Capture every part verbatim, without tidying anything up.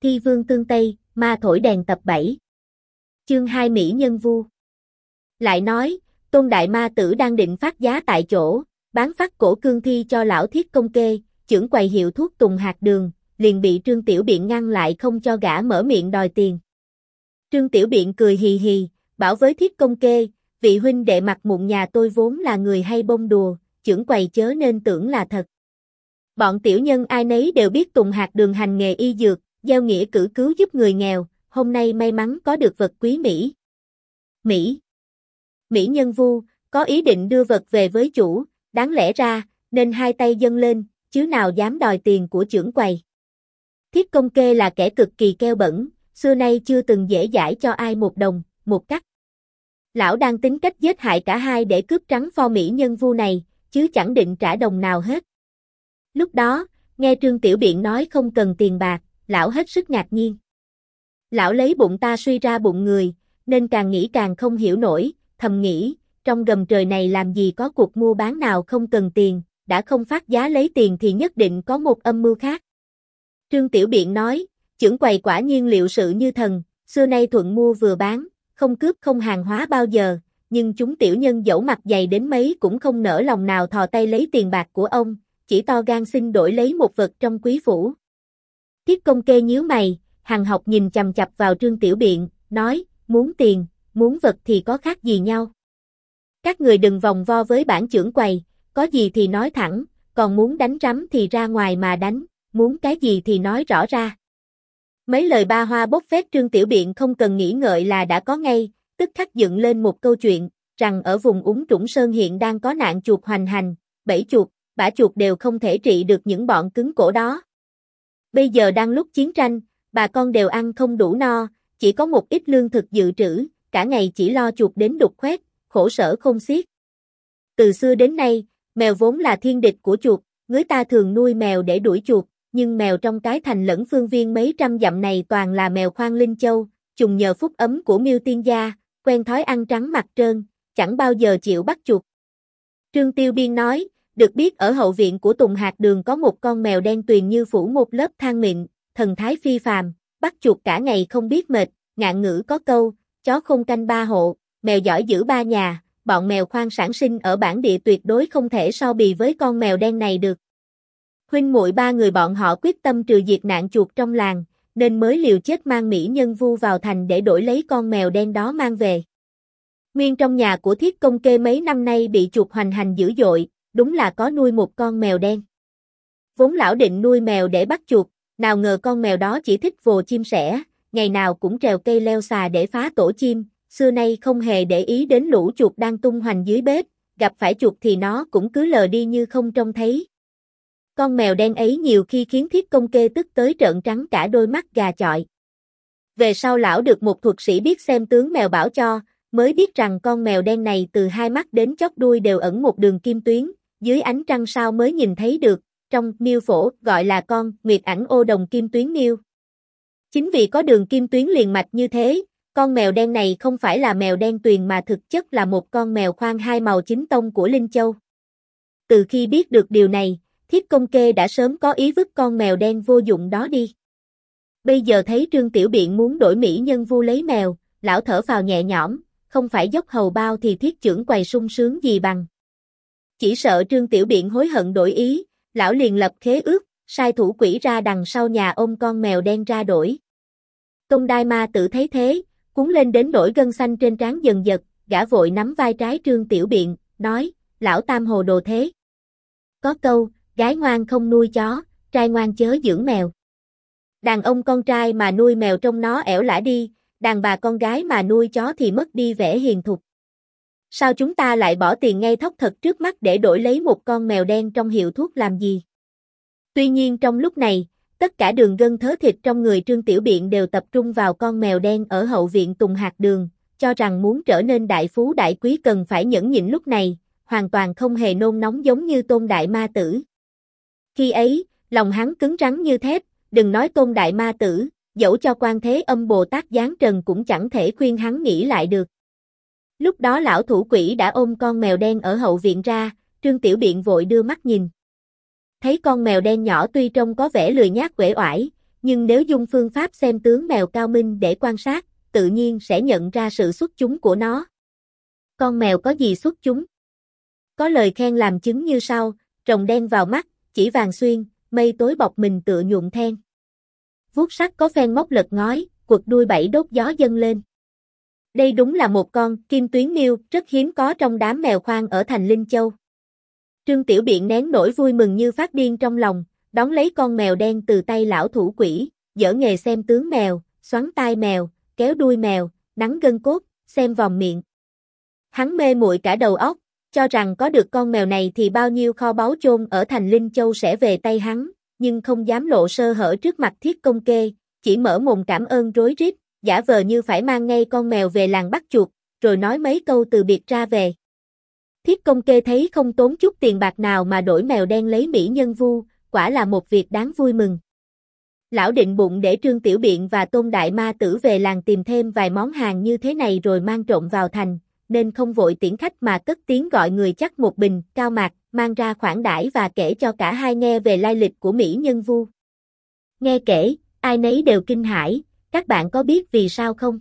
Thi vương tương Tây, ma thổi đèn tập bảy. Chương hai Mỹ nhân vu. Lại nói, Tôn Đại Ma Tử đang định phát giá tại chỗ, bán phát cổ cương thi cho lão Thiết Công Kê, chưởng quầy hiệu thuốc Tùng Hạt Đường, liền bị Trương Tiểu Biện ngăn lại không cho gã mở miệng đòi tiền. Trương Tiểu Biện cười hì hì, bảo với Thiết Công Kê, vị huynh đệ mặt mụn nhà tôi vốn là người hay bông đùa, chưởng quầy chớ nên tưởng là thật. Bọn tiểu nhân ai nấy đều biết Tùng Hạt Đường hành nghề y dược, gieo nghĩa cử cứu giúp người nghèo, hôm nay may mắn có được vật quý Mỹ. Mỹ. Mỹ nhân vu, có ý định đưa vật về với chủ, đáng lẽ ra, nên hai tay dâng lên, chứ nào dám đòi tiền của chưởng quầy. Thiết Công Kê là kẻ cực kỳ keo bẩn, xưa nay chưa từng dễ dãi cho ai một đồng, một cắc. Lão đang tính cách giết hại cả hai để cướp trắng pho Mỹ nhân vu này, chứ chẳng định trả đồng nào hết. Lúc đó, nghe Trương Tiểu Biện nói không cần tiền bạc, lão hết sức ngạc nhiên. Lão lấy bụng ta suy ra bụng người, nên càng nghĩ càng không hiểu nổi, thầm nghĩ, trong gầm trời này làm gì có cuộc mua bán nào không cần tiền, đã không phát giá lấy tiền thì nhất định có một âm mưu khác. Trương Tiểu Biện nói, chưởng quầy quả nhiên liệu sự như thần, xưa nay thuận mua vừa bán, không cướp không hàng hóa bao giờ, nhưng chúng tiểu nhân dẫu mặt dày đến mấy cũng không nỡ lòng nào thò tay lấy tiền bạc của ông, chỉ to gan xin đổi lấy một vật trong quý phủ. Thiết Công Kê nhíu mày, hằn học nhìn chằm chằm vào Trương Tiểu Biện, nói, muốn tiền, muốn vật thì có khác gì nhau. Các người đừng vòng vo với bản chưởng quầy, có gì thì nói thẳng, còn muốn đánh rắm thì ra ngoài mà đánh, muốn cái gì thì nói rõ ra. Mấy lời ba hoa bốc phét Trương Tiểu Biện không cần nghĩ ngợi là đã có ngay, tức khắc dựng lên một câu chuyện, rằng ở vùng Úng Trũng Sơn hiện đang có nạn chuột hoành hành, bẫy chuột, bả chuột đều không thể trị được những bọn cứng cổ đó. Bây giờ đang lúc chiến tranh, bà con đều ăn không đủ no, chỉ có một ít lương thực dự trữ, cả ngày chỉ lo chuột đến đục khoét, khổ sở không xiết. Từ xưa đến nay, mèo vốn là thiên địch của chuột, người ta thường nuôi mèo để đuổi chuột, nhưng mèo trong cái thành lẫn phương viên mấy trăm dặm này toàn là mèo khoang linh châu, trùng nhờ phúc ấm của Miêu Tiên gia, quen thói ăn trắng mặt trơn, chẳng bao giờ chịu bắt chuột. Trương Tiêu Biên nói, được biết ở hậu viện của Tùng Hạt Đường có một con mèo đen tuyền như phủ một lớp than mịn, thần thái phi phàm, bắt chuột cả ngày không biết mệt, ngạn ngữ có câu, chó không canh ba hộ, mèo giỏi giữ ba nhà, bọn mèo khoang sản sinh ở bản địa tuyệt đối không thể so bì với con mèo đen này được. Huynh muội ba người bọn họ quyết tâm trừ diệt nạn chuột trong làng, nên mới liều chết mang Mỹ nhân vu vào thành để đổi lấy con mèo đen đó mang về. Nguyên trong nhà của Thiết Công Kê mấy năm nay bị chuột hoành hành dữ dội, đúng là có nuôi một con mèo đen. Vốn lão định nuôi mèo để bắt chuột, nào ngờ con mèo đó chỉ thích vồ chim sẻ, ngày nào cũng trèo cây leo xà để phá tổ chim, xưa nay không hề để ý đến lũ chuột đang tung hoành dưới bếp, gặp phải chuột thì nó cũng cứ lờ đi như không trông thấy. Con mèo đen ấy nhiều khi khiến Thiết Công Kê tức tới trợn trắng cả đôi mắt gà chọi. Về sau lão được một thuật sĩ biết xem tướng mèo bảo cho, mới biết rằng con mèo đen này từ hai mắt đến chóp đuôi đều ẩn một đường kim tuyến, dưới ánh trăng sao mới nhìn thấy được, trong miêu phổ gọi là con nguyệt ảnh ô đồng kim tuyến miêu. Chính vì có đường kim tuyến liền mạch như thế, con mèo đen này không phải là mèo đen tuyền mà thực chất là một con mèo khoang hai màu chính tông của Linh Châu. Từ khi biết được điều này, Thiết Công Kê đã sớm có ý vứt con mèo đen vô dụng đó đi. Bây giờ thấy Trương Tiểu Biện muốn đổi Mỹ nhân vu lấy mèo, lão thở phào nhẹ nhõm, không phải dốc hầu bao thì Thiết chưởng quầy sung sướng gì bằng. Chỉ sợ Trương Tiểu Biện hối hận đổi ý, lão liền lập khế ước, sai thủ quỷ ra đằng sau nhà ôm con mèo đen ra đổi. Tôn Đại Ma Tử thấy thế, cuốn lên đến nổi gân xanh trên trán dần dật, gã vội nắm vai trái Trương Tiểu Biện, nói, lão tam hồ đồ thế. Có câu, gái ngoan không nuôi chó, trai ngoan chớ dưỡng mèo. Đàn ông con trai mà nuôi mèo trông nó ẻo lả đi, đàn bà con gái mà nuôi chó thì mất đi vẻ hiền thục. Sao chúng ta lại bỏ tiền ngay thóc thật trước mắt để đổi lấy một con mèo đen trong hiệu thuốc làm gì? Tuy nhiên trong lúc này, tất cả đường gân thớ thịt trong người Trương Tiểu Biện đều tập trung vào con mèo đen ở hậu viện Tùng Hạt Đường, cho rằng muốn trở nên đại phú đại quý cần phải nhẫn nhịn lúc này, hoàn toàn không hề nôn nóng giống như Tôn Đại Ma Tử. Khi ấy, lòng hắn cứng rắn như thép, đừng nói Tôn Đại Ma Tử, dẫu cho Quan Thế Âm Bồ Tát giáng trần cũng chẳng thể khuyên hắn nghĩ lại được. Lúc đó lão thủ quỷ đã ôm con mèo đen ở hậu viện ra, Trương Tiểu Biện vội đưa mắt nhìn. Thấy con mèo đen nhỏ tuy trông có vẻ lười nhác uể oải, nhưng nếu dùng phương pháp xem tướng mèo cao minh để quan sát, tự nhiên sẽ nhận ra sự xuất chúng của nó. Con mèo có gì xuất chúng? Có lời khen làm chứng như sau: rồng đen vào mắt, chỉ vàng xuyên, mây tối bọc mình tựa nhuộm then. Vuốt sắt có phen móc lật ngói, quật đuôi bảy đốt gió dâng lên. Đây đúng là một con kim tuyến miêu rất hiếm có trong đám mèo khoang ở thành Linh Châu. Trương Tiểu Biện nén nỗi vui mừng như phát điên trong lòng, đón lấy con mèo đen từ tay lão thủ quỷ, dở nghề xem tướng mèo, xoắn tai mèo, kéo đuôi mèo, nắn gân cốt, xem vòng miệng. Hắn mê muội cả đầu óc, cho rằng có được con mèo này thì bao nhiêu kho báu chôn ở thành Linh Châu sẽ về tay hắn, nhưng không dám lộ sơ hở trước mặt Thiết Công Kê, chỉ mở mồm cảm ơn rối rít, giả vờ như phải mang ngay con mèo về làng bắt chuột, rồi nói mấy câu từ biệt ra về. Thiết Công Kê thấy không tốn chút tiền bạc nào mà đổi mèo đen lấy mỹ nhân vu, quả là một việc đáng vui mừng. Lão định bụng để Trương Tiểu Biện và Tôn Đại Ma Tử về làng tìm thêm vài món hàng như thế này rồi mang trộm vào thành, nên không vội tiễn khách mà cất tiếng gọi người chắc một bình cao mạc, mang ra khoản đãi và kể cho cả hai nghe về lai lịch của mỹ nhân vu. Nghe kể, ai nấy đều kinh hãi, các bạn có biết vì sao không?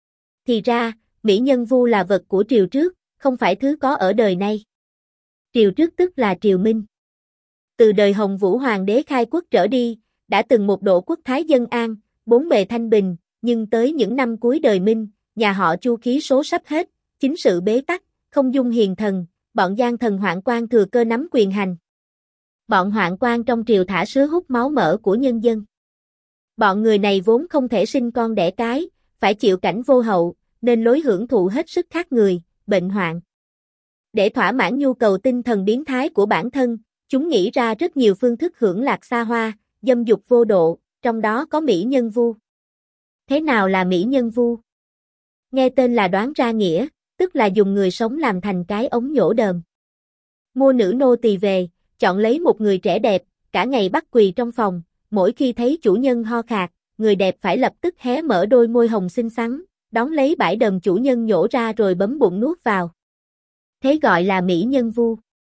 Thì ra, mỹ nhân vu là vật của triều trước, không phải thứ có ở đời nay. Triều trước tức là triều Minh. Từ đời Hồng Vũ Hoàng đế khai quốc trở đi, đã từng một độ quốc thái dân an, bốn bề thanh bình, nhưng tới những năm cuối đời Minh, nhà họ Chu khí số sắp hết, chính sự bế tắc, không dung hiền thần, bọn gian thần hoạn quan thừa cơ nắm quyền hành. Bọn hoạn quan trong triều thả sứa hút máu mỡ của nhân dân. Bọn người này vốn không thể sinh con đẻ cái, phải chịu cảnh vô hậu, nên lối hưởng thụ hết sức khác người, bệnh hoạn. Để thỏa mãn nhu cầu tinh thần biến thái của bản thân, chúng nghĩ ra rất nhiều phương thức hưởng lạc xa hoa, dâm dục vô độ, trong đó có mỹ nhân vu. Thế nào là mỹ nhân vu? Nghe tên là đoán ra nghĩa, tức là dùng người sống làm thành cái ống nhổ đờm. Mua nữ nô tỳ về, chọn lấy một người trẻ đẹp, cả ngày bắt quỳ trong phòng, mỗi khi thấy chủ nhân ho khạc, người đẹp phải lập tức hé mở đôi môi hồng xinh xắn, đón lấy bãi đờm chủ nhân nhổ ra rồi bấm bụng nuốt vào. Thế gọi là mỹ nhân vu.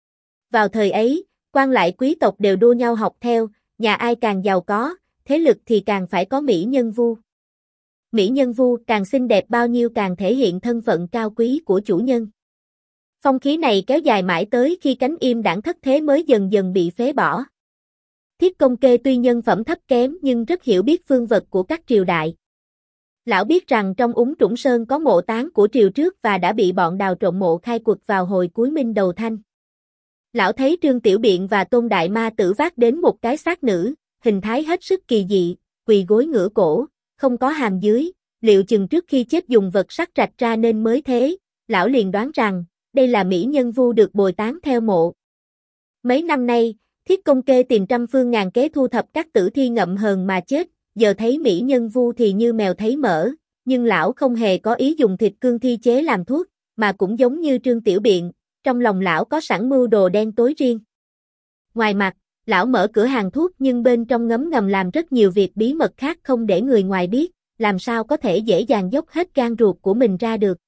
Vào thời ấy, quan lại quý tộc đều đua nhau học theo, nhà ai càng giàu có, thế lực thì càng phải có mỹ nhân vu. Mỹ nhân vu càng xinh đẹp bao nhiêu càng thể hiện thân phận cao quý của chủ nhân. Phong khí này kéo dài mãi tới khi cánh im đảng thất thế mới dần dần bị phế bỏ. Thiết Công Kê tuy nhân phẩm thấp kém nhưng rất hiểu biết phương vật của các triều đại. Lão biết rằng trong Úng Trũng Sơn có mộ táng của triều trước và đã bị bọn đào trộm mộ khai quật vào hồi cuối Minh đầu Thanh. Lão thấy Trương Tiểu Biện và Tôn Đại Ma Tử vác đến một cái xác nữ, hình thái hết sức kỳ dị, quỳ gối ngửa cổ, không có hàm dưới, liệu chừng trước khi chết dùng vật sắt rạch ra nên mới thế, lão liền đoán rằng, đây là mỹ nhân vu được bồi táng theo mộ. Mấy năm nay, Thiết Công Kê tìm trăm phương ngàn kế thu thập các tử thi ngậm hờn mà chết, giờ thấy mỹ nhân vu thì như mèo thấy mỡ, nhưng lão không hề có ý dùng thịt cương thi chế làm thuốc, mà cũng giống như Trương Tiểu Biện, trong lòng lão có sẵn mưu đồ đen tối riêng. Ngoài mặt, lão mở cửa hàng thuốc nhưng bên trong ngấm ngầm làm rất nhiều việc bí mật khác không để người ngoài biết, làm sao có thể dễ dàng dốc hết gan ruột của mình ra được.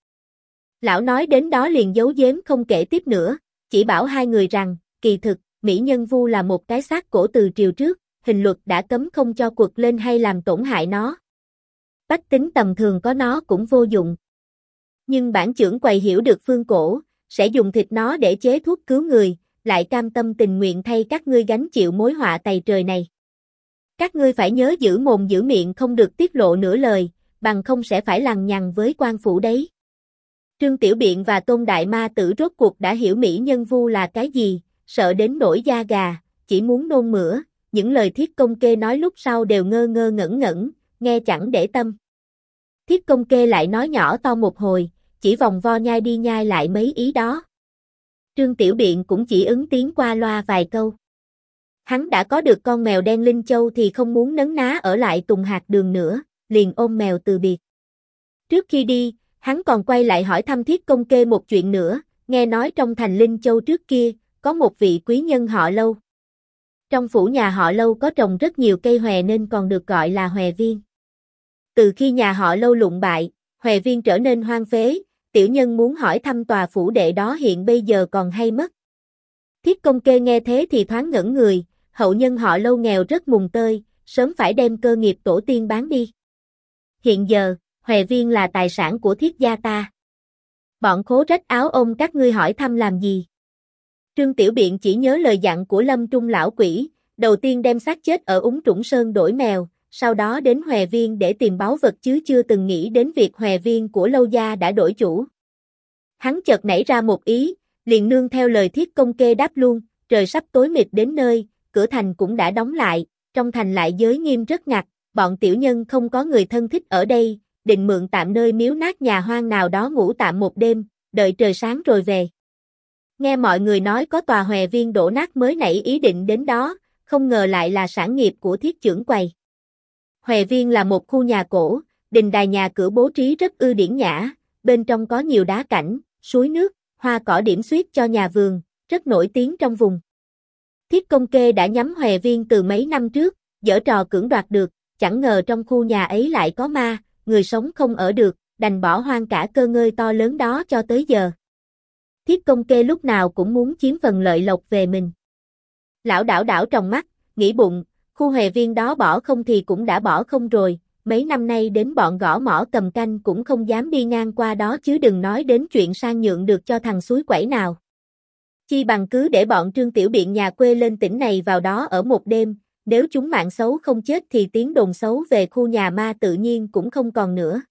Lão nói đến đó liền giấu giếm không kể tiếp nữa, chỉ bảo hai người rằng, kỳ thực, mỹ nhân vu là một cái xác cổ từ triều trước, hình luật đã cấm không cho quật lên hay làm tổn hại nó. Bách tính tầm thường có nó cũng vô dụng. Nhưng bản chưởng quầy hiểu được phương cổ, sẽ dùng thịt nó để chế thuốc cứu người, lại cam tâm tình nguyện thay các ngươi gánh chịu mối họa tày trời này. Các ngươi phải nhớ giữ mồm giữ miệng không được tiết lộ nửa lời, bằng không sẽ phải lằng nhằng với quan phủ đấy. Trương Tiểu Biện và Tôn Đại Ma Tử rốt cuộc đã hiểu mỹ nhân vu là cái gì, sợ đến nổi da gà, chỉ muốn nôn mửa, những lời Thiết Công Kê nói lúc sau đều ngơ ngơ ngẩn ngẩn, nghe chẳng để tâm. Thiết Công Kê lại nói nhỏ to một hồi, chỉ vòng vo nhai đi nhai lại mấy ý đó. Trương Tiểu Biện cũng chỉ ứng tiếng qua loa vài câu. Hắn đã có được con mèo đen Linh Châu thì không muốn nấn ná ở lại Tùng Hạc Đường nữa, liền ôm mèo từ biệt. Trước khi đi, hắn còn quay lại hỏi thăm Thiết Công Kê một chuyện nữa, nghe nói trong thành Linh Châu trước kia, có một vị quý nhân họ Lâu. Trong phủ nhà họ Lâu có trồng rất nhiều cây hòe nên còn được gọi là hòe viên. Từ khi nhà họ Lâu lụng bại, hòe viên trở nên hoang phế, tiểu nhân muốn hỏi thăm tòa phủ đệ đó hiện bây giờ còn hay mất. Thiết Công Kê nghe thế thì thoáng ngẩn người, hậu nhân họ Lâu nghèo rất mùng tơi, sớm phải đem cơ nghiệp tổ tiên bán đi. Hiện giờ, Hòe Viên là tài sản của Thiết gia ta. Bọn khố rách áo ông các ngươi hỏi thăm làm gì? Trương Tiểu Biện chỉ nhớ lời dặn của Lâm Trung lão quỷ, đầu tiên đem xác chết ở Úng Trũng Sơn đổi mèo, sau đó đến Hòe Viên để tìm báu vật chứ chưa từng nghĩ đến việc Hòe Viên của Lâu gia đã đổi chủ. Hắn chợt nảy ra một ý, liền nương theo lời Thiết Công Kê đáp luôn, trời sắp tối mịt đến nơi, cửa thành cũng đã đóng lại, trong thành lại giới nghiêm rất ngặt, bọn tiểu nhân không có người thân thích ở đây, định mượn tạm nơi miếu nát nhà hoang nào đó ngủ tạm một đêm, đợi trời sáng rồi về. Nghe mọi người nói có tòa Hòe Viên đổ nát mới nảy ý định đến đó, không ngờ lại là sản nghiệp của Thiết trưởng quầy. Hòe Viên là một khu nhà cổ, đình đài nhà cửa bố trí rất ư điển nhã, bên trong có nhiều đá cảnh, suối nước, hoa cỏ điểm xuyết cho nhà vườn, rất nổi tiếng trong vùng. Thiết Công Kê đã nhắm Hòe Viên từ mấy năm trước, giở trò cưỡng đoạt được, chẳng ngờ trong khu nhà ấy lại có ma, người sống không ở được, đành bỏ hoang cả cơ ngơi to lớn đó cho tới giờ. Thiết Công Kê lúc nào cũng muốn chiếm phần lợi lộc về mình. Lão đảo đảo trong mắt, nghĩ bụng, khu Hòe Viên đó bỏ không thì cũng đã bỏ không rồi, mấy năm nay đến bọn gõ mỏ cầm canh cũng không dám đi ngang qua đó chứ đừng nói đến chuyện sang nhượng được cho thằng suối quẩy nào. Chi bằng cứ để bọn Trương Tiểu Biện nhà quê lên tỉnh này vào đó ở một đêm, nếu chúng mạng xấu không chết thì tiếng đồn xấu về khu nhà ma tự nhiên cũng không còn nữa.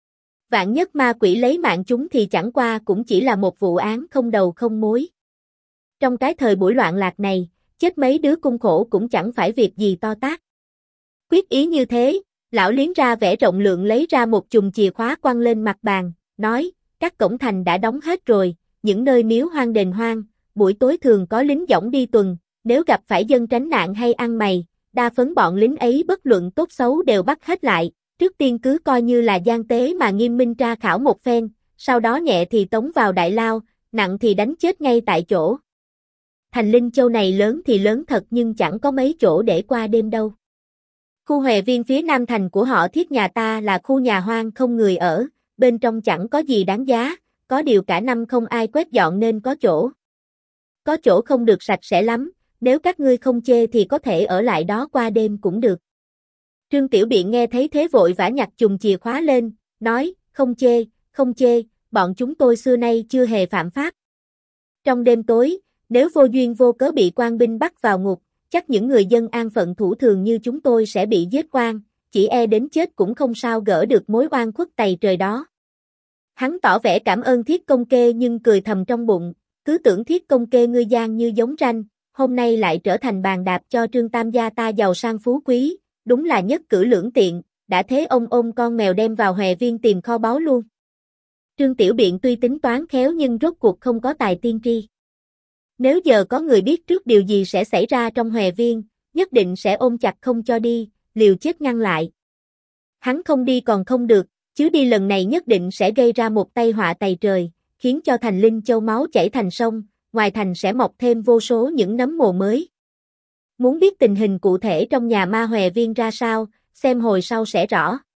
Vạn nhất ma quỷ lấy mạng chúng thì chẳng qua cũng chỉ là một vụ án không đầu không mối. Trong cái thời buổi loạn lạc này, chết mấy đứa cung khổ cũng chẳng phải việc gì to tát. Quyết ý như thế, lão liếm ra vẻ rộng lượng lấy ra một chùm chìa khóa quăng lên mặt bàn, nói, các cổng thành đã đóng hết rồi, những nơi miếu hoang đền hoang, buổi tối thường có lính dõng đi tuần, nếu gặp phải dân tránh nạn hay ăn mày, đa phấn bọn lính ấy bất luận tốt xấu đều bắt hết lại, trước tiên cứ coi như là gian tế mà nghiêm minh tra khảo một phen, sau đó nhẹ thì tống vào đại lao, nặng thì đánh chết ngay tại chỗ. Thành Linh Châu này lớn thì lớn thật nhưng chẳng có mấy chỗ để qua đêm đâu. Khu Hòe Viên phía nam thành của họ Thiết nhà ta là khu nhà hoang không người ở, bên trong chẳng có gì đáng giá, có điều cả năm không ai quét dọn nên có chỗ. Có chỗ không được sạch sẽ lắm, nếu các ngươi không chê thì có thể ở lại đó qua đêm cũng được. Trương Tiểu Biện nghe thấy thế vội vã nhặt chùm chìa khóa lên, nói, không chê, không chê, bọn chúng tôi xưa nay chưa hề phạm pháp. Trong đêm tối, nếu vô duyên vô cớ bị quan binh bắt vào ngục, chắc những người dân an phận thủ thường như chúng tôi sẽ bị giết oan, chỉ e đến chết cũng không sao gỡ được mối oan khuất tày trời đó. Hắn tỏ vẻ cảm ơn Thiết Công Kê nhưng cười thầm trong bụng, cứ tưởng Thiết Công Kê ngươi gian như giống ranh, hôm nay lại trở thành bàn đạp cho Trương Tam gia ta giàu sang phú quý, đúng là nhất cử lưỡng tiện, đã thế ông ôm con mèo đem vào Hòe Viên tìm kho báu luôn. Trương Tiểu Biện tuy tính toán khéo nhưng rốt cuộc không có tài tiên tri. Nếu giờ có người biết trước điều gì sẽ xảy ra trong Hòe Viên, nhất định sẽ ôm chặt không cho đi, liều chết ngăn lại. Hắn không đi còn không được, chứ đi lần này nhất định sẽ gây ra một tai họa tày trời, khiến cho thành Linh Châu máu chảy thành sông, ngoài thành sẽ mọc thêm vô số những nấm mồ mới. Muốn biết tình hình cụ thể trong nhà ma Hòe Viên ra sao, xem hồi sau sẽ rõ.